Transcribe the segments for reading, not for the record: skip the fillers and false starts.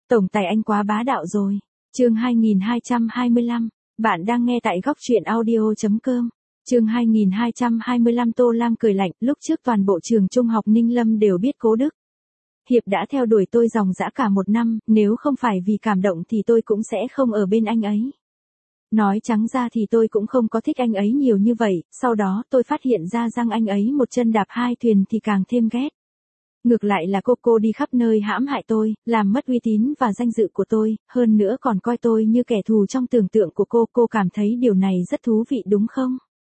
Tổng tài anh quá bá đạo rồi. Chương 2225, bạn đang nghe tại góc truyện audio.com. Chương 2225 Tô Lam cười lạnh, lúc trước toàn bộ trường trung học Ninh Lâm đều biết Cố Đức Hiệp đã theo đuổi tôi dòng dã cả một năm, nếu không phải vì cảm động thì tôi cũng sẽ không ở bên anh ấy. Nói trắng ra thì tôi cũng không có thích anh ấy nhiều như vậy, sau đó tôi phát hiện ra rằng anh ấy một chân đạp hai thuyền thì càng thêm ghét. Ngược lại là cô đi khắp nơi hãm hại tôi, làm mất uy tín và danh dự của tôi, hơn nữa còn coi tôi như kẻ thù trong tưởng tượng của cô cảm thấy điều này rất thú vị đúng không?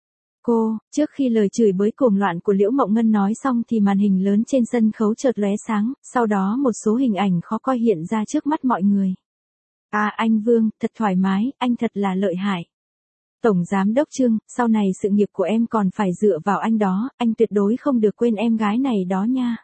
Trước khi lời chửi bới cuồng loạn của Liễu Mộng Ngân nói xong thì màn hình lớn trên sân khấu chợt lóe sáng, sau đó một số hình ảnh khó coi hiện ra trước mắt mọi người. À anh Vương, thật thoải mái, anh thật là lợi hại. Tổng Giám đốc Trương, sau này sự nghiệp của em còn phải dựa vào anh đó, anh tuyệt đối không được quên em gái này đó nha.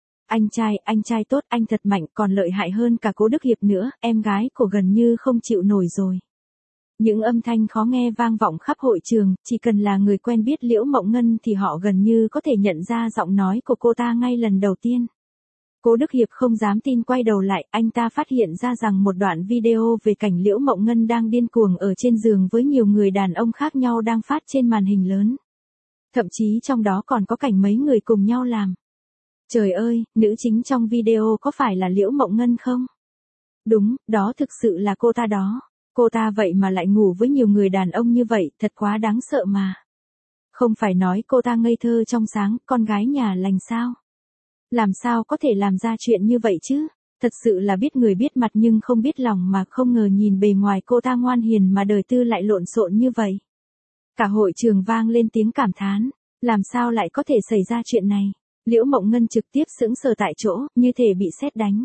Anh trai tốt, anh thật mạnh, còn lợi hại hơn cả Cố Đức Hiệp nữa, em gái của gần như không chịu nổi rồi. Những âm thanh khó nghe vang vọng khắp hội trường, chỉ cần là người quen biết Liễu Mộng Ngân thì họ gần như có thể nhận ra giọng nói của cô ta ngay lần đầu tiên. Cố Đức Hiệp không dám tin quay đầu lại, anh ta phát hiện ra rằng một đoạn video về cảnh Liễu Mộng Ngân đang điên cuồng ở trên giường với nhiều người đàn ông khác nhau đang phát trên màn hình lớn. Thậm chí trong đó còn có cảnh mấy người cùng nhau làm. Trời ơi, nữ chính trong video có phải là Liễu Mộng Ngân không? Đúng, đó thực sự là cô ta đó. Cô ta vậy mà lại ngủ với nhiều người đàn ông như vậy, thật quá đáng sợ mà. Không phải nói cô ta ngây thơ trong sáng, con gái nhà lành sao? Làm sao có thể làm ra chuyện như vậy chứ? Thật sự là biết người biết mặt nhưng không biết lòng mà không ngờ nhìn bề ngoài cô ta ngoan hiền mà đời tư lại lộn xộn như vậy. Cả hội trường vang lên tiếng cảm thán, làm sao lại có thể xảy ra chuyện này? Liễu Mộng Ngân trực tiếp sững sờ tại chỗ, như thể bị sét đánh.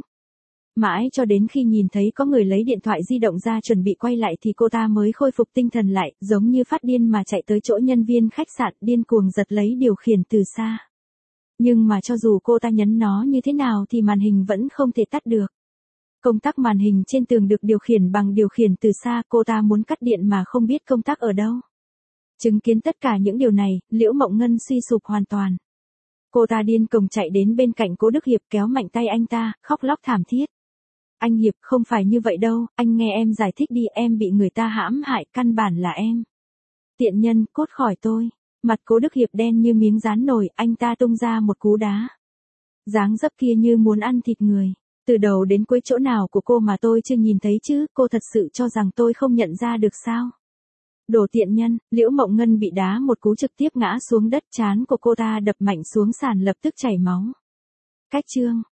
Mãi cho đến khi nhìn thấy có người lấy điện thoại di động ra chuẩn bị quay lại thì cô ta mới khôi phục tinh thần lại, giống như phát điên mà chạy tới chỗ nhân viên khách sạn điên cuồng giật lấy điều khiển từ xa. Nhưng mà cho dù cô ta nhấn nó như thế nào thì màn hình vẫn không thể tắt được. Công tắc màn hình trên tường được điều khiển bằng điều khiển từ xa, cô ta muốn cắt điện mà không biết công tắc ở đâu. Chứng kiến tất cả những điều này, Liễu Mộng Ngân suy sụp hoàn toàn. Cô ta điên cuồng chạy đến bên cạnh Cố Đức Hiệp kéo mạnh tay anh ta, khóc lóc thảm thiết. Anh Hiệp, không phải như vậy đâu, anh nghe em giải thích đi, em bị người ta hãm hại, căn bản là em. Tiện nhân, cút khỏi tôi. Mặt Cố Đức Hiệp đen như miếng rán nồi, anh ta tung ra một cú đá. Dáng dấp kia như muốn ăn thịt người. Từ đầu đến cuối chỗ nào của cô mà tôi chưa nhìn thấy chứ, cô thật sự cho rằng tôi không nhận ra được sao? Đồ tiện nhân, Liễu Mộng Ngân bị đá một cú trực tiếp ngã xuống đất, trán của cô ta đập mạnh xuống sàn lập tức chảy máu. Cách chương.